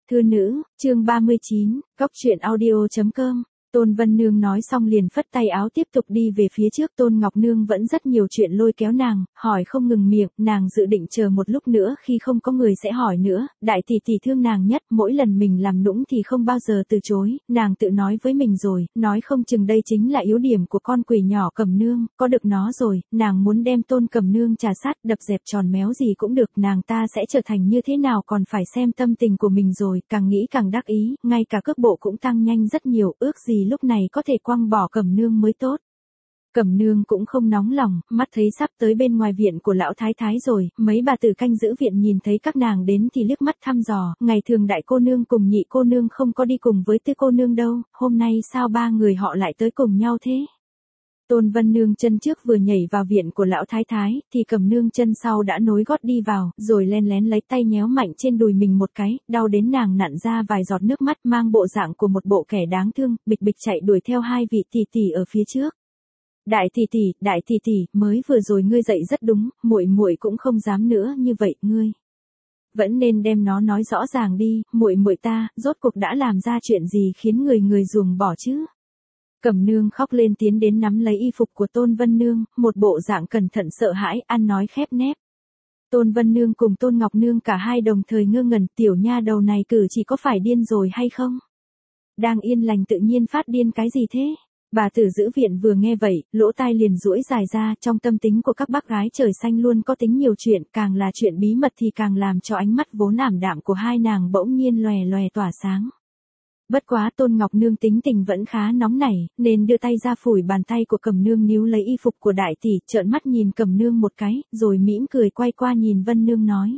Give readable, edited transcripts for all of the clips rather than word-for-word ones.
Thư nữ, chương 39, Góc truyện audio.com. Tôn Vân Nương nói xong liền phất tay áo tiếp tục đi về phía trước. Tôn Ngọc Nương vẫn rất nhiều chuyện lôi kéo nàng, hỏi không ngừng miệng, nàng dự định chờ một lúc nữa khi không có người sẽ hỏi nữa. Đại tỷ tỷ thương nàng nhất, mỗi lần mình làm nũng thì không bao giờ từ chối, nàng tự nói với mình rồi, nói không chừng đây chính là yếu điểm của con quỷ nhỏ Cẩm Nương, có được nó rồi, nàng muốn đem Tôn Cẩm Nương trà sát, đập dẹp tròn méo gì cũng được, nàng ta sẽ trở thành như thế nào còn phải xem tâm tình của mình rồi, càng nghĩ càng đắc ý, ngay cả cước bộ cũng tăng nhanh rất nhiều, ước gì lúc này có thể quăng bỏ Cẩm Nương mới tốt. Cẩm Nương cũng không nóng lòng, mắt thấy sắp tới bên ngoài viện của lão thái thái rồi, mấy bà tử canh giữ viện nhìn thấy các nàng đến thì liếc mắt thăm dò, ngày thường đại cô nương cùng nhị cô nương không có đi cùng với tư cô nương đâu, hôm nay sao ba người họ lại tới cùng nhau thế? Tôn Vân Nương chân trước vừa nhảy vào viện của lão thái thái, thì Cẩm Nương chân sau đã nối gót đi vào, rồi len lén lấy tay nhéo mạnh trên đùi mình một cái, đau đến nàng nặn ra vài giọt nước mắt, mang bộ dạng của một bộ kẻ đáng thương, bịch bịch chạy đuổi theo hai vị tỷ tỷ ở phía trước. Đại tỷ tỷ, mới vừa rồi ngươi dạy rất đúng, muội muội cũng không dám nữa như vậy, ngươi vẫn nên đem nó nói rõ ràng đi, muội muội ta, rốt cuộc đã làm ra chuyện gì khiến người ruồng bỏ chứ? Cẩm Nương khóc lên tiến đến nắm lấy y phục của Tôn Vân Nương, một bộ dạng cẩn thận sợ hãi, ăn nói khép nép. Tôn Vân Nương cùng Tôn Ngọc Nương cả hai đồng thời ngơ ngẩn, tiểu nha đầu này cử chỉ có phải điên rồi hay không? Đang yên lành tự nhiên phát điên cái gì thế? Bà tử giữ viện vừa nghe vậy, lỗ tai liền duỗi dài ra, trong tâm tính của các bác gái trời xanh luôn có tính nhiều chuyện, càng là chuyện bí mật thì càng làm cho ánh mắt vốn ảm đạm của hai nàng bỗng nhiên lòe lòe tỏa sáng. Bất quá Tôn Ngọc Nương tính tình vẫn khá nóng nảy, nên đưa tay ra phủi bàn tay của Cẩm Nương níu lấy y phục của đại tỷ, trợn mắt nhìn Cẩm Nương một cái, rồi mỉm cười quay qua nhìn Vân Nương nói.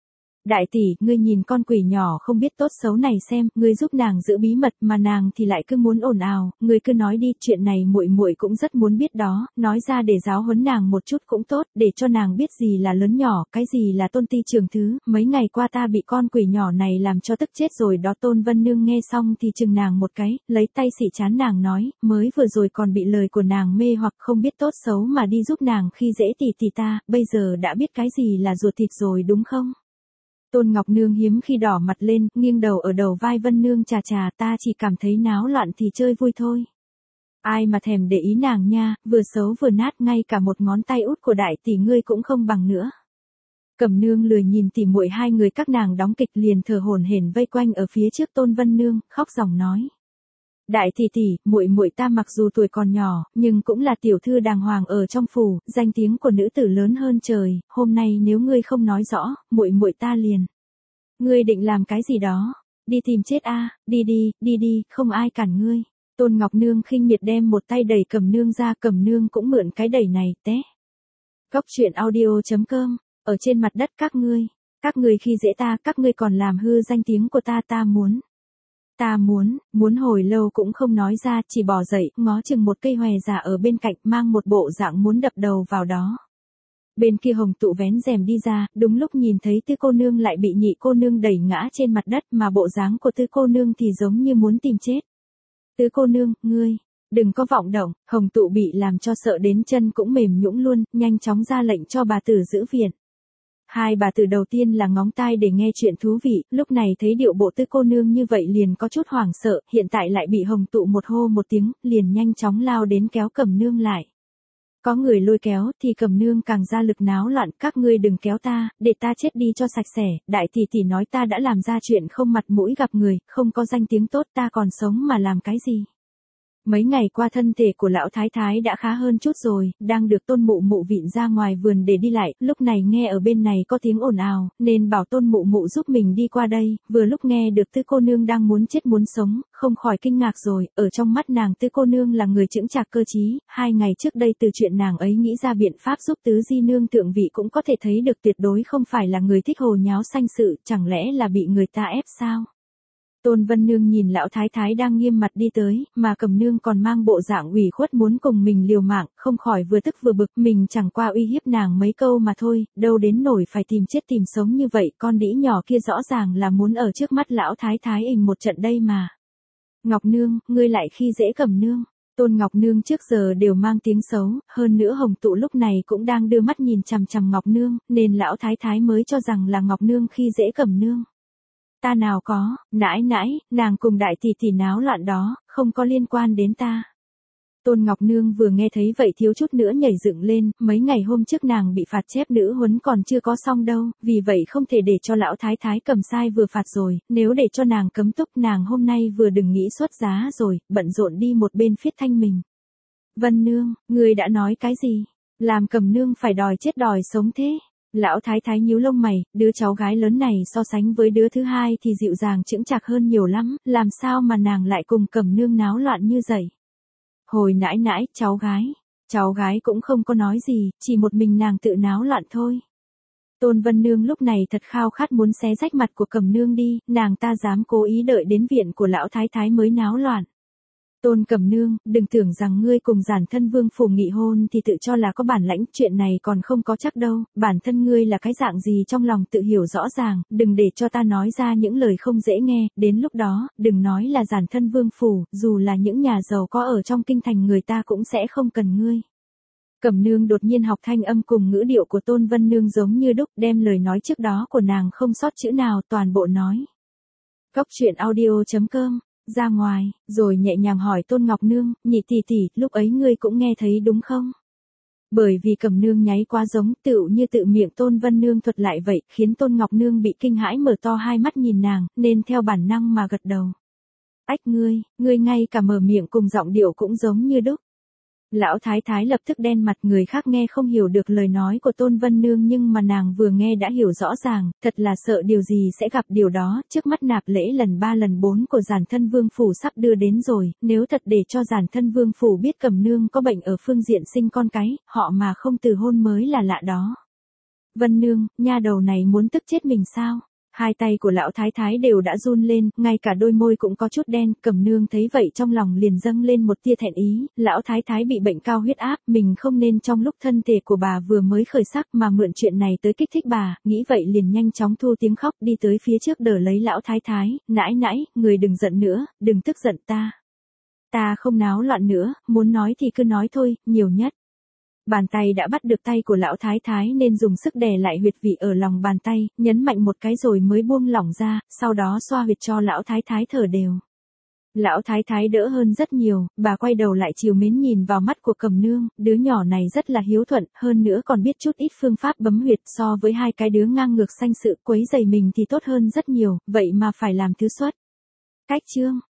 Đại tỷ, ngươi nhìn con quỷ nhỏ không biết tốt xấu này xem, ngươi giúp nàng giữ bí mật mà nàng thì lại cứ muốn ồn ào, ngươi cứ nói đi, chuyện này muội muội cũng rất muốn biết đó, nói ra để giáo huấn nàng một chút cũng tốt, để cho nàng biết gì là lớn nhỏ, cái gì là tôn ti trường thứ, mấy ngày qua ta bị con quỷ nhỏ này làm cho tức chết rồi đó. Tôn Vân Nương nghe xong thì chừng nàng một cái, lấy tay xị trán nàng nói, mới vừa rồi còn bị lời của nàng mê hoặc không biết tốt xấu mà đi giúp nàng khi dễ tỷ tỷ ta, bây giờ đã biết cái gì là ruột thịt rồi đúng không? Tôn Ngọc Nương hiếm khi đỏ mặt lên, nghiêng đầu ở đầu vai Vân Nương chà chà, ta chỉ cảm thấy náo loạn thì chơi vui thôi. Ai mà thèm để ý nàng nha, vừa xấu vừa nát, ngay cả một ngón tay út của đại tỷ ngươi cũng không bằng nữa. Cẩm Nương lười nhìn tỉ muội hai người các nàng đóng kịch liền thở hổn hển vây quanh ở phía trước Tôn Vân Nương, khóc ròng nói. Đại tỷ tỷ, muội muội ta mặc dù tuổi còn nhỏ, nhưng cũng là tiểu thư đàng hoàng ở trong phủ, danh tiếng của nữ tử lớn hơn trời, hôm nay nếu ngươi không nói rõ, muội muội ta liền. Ngươi định làm cái gì đó? Đi tìm chết a, đi đi, không ai cản ngươi. Tôn Ngọc Nương khinh miệt đem một tay đẩy Cẩm Nương ra, Cẩm Nương cũng mượn cái đẩy này, té. Góc truyện audio.com, ở trên mặt đất các ngươi khi dễ ta, các ngươi còn làm hư danh tiếng của ta, ta muốn hồi lâu cũng không nói ra, chỉ bỏ dậy, ngó chừng một cây hòe già ở bên cạnh, mang một bộ dạng muốn đập đầu vào đó. Bên kia Hồng Tụ vén rèm đi ra, đúng lúc nhìn thấy Tư cô nương lại bị nhị cô nương đẩy ngã trên mặt đất, mà bộ dáng của Tư cô nương thì giống như muốn tìm chết. Tư cô nương, ngươi đừng có vọng động. Hồng Tụ bị làm cho sợ đến chân cũng mềm nhũn luôn, nhanh chóng ra lệnh cho bà tử giữ viện. Hai bà tử đầu tiên là ngóng tai để nghe chuyện thú vị, lúc này thấy điệu bộ Tư cô nương như vậy liền có chút hoảng sợ, hiện tại lại bị Hồng Tụ một hô một tiếng, liền nhanh chóng lao đến kéo Cẩm Nương lại. Có người lôi kéo thì Cẩm Nương càng ra lực náo loạn, các ngươi đừng kéo ta, để ta chết đi cho sạch sẽ, đại tỷ tỷ nói ta đã làm ra chuyện không mặt mũi gặp người, không có danh tiếng tốt, ta còn sống mà làm cái gì. Mấy ngày qua thân thể của lão thái thái đã khá hơn chút rồi, đang được Tôn Mụ Mụ vịn ra ngoài vườn để đi lại, lúc này nghe ở bên này có tiếng ồn ào, nên bảo Tôn Mụ Mụ giúp mình đi qua đây, vừa lúc nghe được Tư cô nương đang muốn chết muốn sống, không khỏi kinh ngạc rồi, ở trong mắt nàng Tư cô nương là người chững chạc cơ trí, 2 ngày trước đây từ chuyện nàng ấy nghĩ ra biện pháp giúp Tứ Di Nương thượng vị cũng có thể thấy được tuyệt đối không phải là người thích hồ nháo sanh sự, chẳng lẽ là bị người ta ép sao? Tôn Vân Nương nhìn lão thái thái đang nghiêm mặt đi tới, mà Cẩm Nương còn mang bộ dạng ủy khuất muốn cùng mình liều mạng, không khỏi vừa tức vừa bực, mình chẳng qua uy hiếp nàng mấy câu mà thôi, đâu đến nổi phải tìm chết tìm sống như vậy, con đĩ nhỏ kia rõ ràng là muốn ở trước mắt lão thái thái ình một trận đây mà. Ngọc Nương, ngươi lại khi dễ Cẩm Nương. Tôn Ngọc Nương trước giờ đều mang tiếng xấu, hơn nữa Hồng Tụ lúc này cũng đang đưa mắt nhìn chằm chằm Ngọc Nương, nên lão thái thái mới cho rằng là Ngọc Nương khi dễ Cẩm Nương. Ta nào có, nãi nãi, nàng cùng đại tỷ tỷ náo loạn đó, không có liên quan đến ta. Tôn Ngọc Nương vừa nghe thấy vậy thiếu chút nữa nhảy dựng lên, mấy ngày hôm trước nàng bị phạt chép nữ huấn còn chưa có xong đâu, vì vậy không thể để cho lão thái thái cầm sai vừa phạt rồi, nếu để cho nàng cấm túc nàng hôm nay vừa đừng nghĩ xuất giá rồi, bận rộn đi một bên phiết thanh mình. Vân Nương, người đã nói cái gì? Làm Cẩm Nương phải đòi chết đòi sống thế? Lão thái thái nhíu lông mày, đứa cháu gái lớn này so sánh với đứa thứ hai thì dịu dàng chững chạc hơn nhiều lắm, làm sao mà nàng lại cùng Cẩm Nương náo loạn như vậy? Hồi nãi nãi, cháu gái cũng không có nói gì, chỉ một mình nàng tự náo loạn thôi. Tôn Vân Nương lúc này thật khao khát muốn xé rách mặt của Cẩm Nương đi, nàng ta dám cố ý đợi đến viện của lão thái thái mới náo loạn. Tôn Cẩm Nương, đừng tưởng rằng ngươi cùng giản thân vương phủ nghị hôn thì tự cho là có bản lãnh, chuyện này còn không có chắc đâu, bản thân ngươi là cái dạng gì trong lòng tự hiểu rõ ràng, đừng để cho ta nói ra những lời không dễ nghe, đến lúc đó, đừng nói là giản thân vương phủ, dù là những nhà giàu có ở trong kinh thành người ta cũng sẽ không cần ngươi. Cẩm Nương đột nhiên học thanh âm cùng ngữ điệu của Tôn Vân Nương giống như đúc, đem lời nói trước đó của nàng không sót chữ nào toàn bộ nói. Góc truyện audio.com ra ngoài, rồi nhẹ nhàng hỏi Tôn Ngọc Nương, nhị tỷ tỷ, lúc ấy ngươi cũng nghe thấy đúng không? Bởi vì Cẩm Nương nháy quá giống, tựu như tự miệng Tôn Vân Nương thuật lại vậy, khiến Tôn Ngọc Nương bị kinh hãi mở to hai mắt nhìn nàng, nên theo bản năng mà gật đầu. Ách ngươi ngay cả mở miệng cùng giọng điệu cũng giống như đúc. Lão thái thái lập tức đen mặt, người khác nghe không hiểu được lời nói của Tôn Vân Nương nhưng mà nàng vừa nghe đã hiểu rõ ràng, thật là sợ điều gì sẽ gặp điều đó, trước mắt nạp lễ lần 3 lần 4 của giản thân vương phủ sắp đưa đến rồi, nếu thật để cho giản thân vương phủ biết Cẩm Nương có bệnh ở phương diện sinh con cái, họ mà không từ hôn mới là lạ đó. Vân Nương, nha đầu này muốn tức chết mình sao? Hai tay của lão thái thái đều đã run lên, ngay cả đôi môi cũng có chút đen, Cẩm Nương thấy vậy trong lòng liền dâng lên một tia thẹn ý, lão thái thái bị bệnh cao huyết áp, mình không nên trong lúc thân thể của bà vừa mới khởi sắc mà mượn chuyện này tới kích thích bà, nghĩ vậy liền nhanh chóng thu tiếng khóc đi tới phía trước đỡ lấy lão thái thái, nãi nãi, người đừng giận nữa, đừng tức giận ta. Ta không náo loạn nữa, muốn nói thì cứ nói thôi, nhiều nhất. Bàn tay đã bắt được tay của lão thái thái nên dùng sức đè lại huyệt vị ở lòng bàn tay, nhấn mạnh một cái rồi mới buông lỏng ra, sau đó xoa huyệt cho lão thái thái thở đều. Lão thái thái đỡ hơn rất nhiều, bà quay đầu lại trìu mến nhìn vào mắt của Cẩm Nương, đứa nhỏ này rất là hiếu thuận, hơn nữa còn biết chút ít phương pháp bấm huyệt, so với hai cái đứa ngang ngược sanh sự quấy rầy mình thì tốt hơn rất nhiều, vậy mà phải làm thứ xuất. Cách chương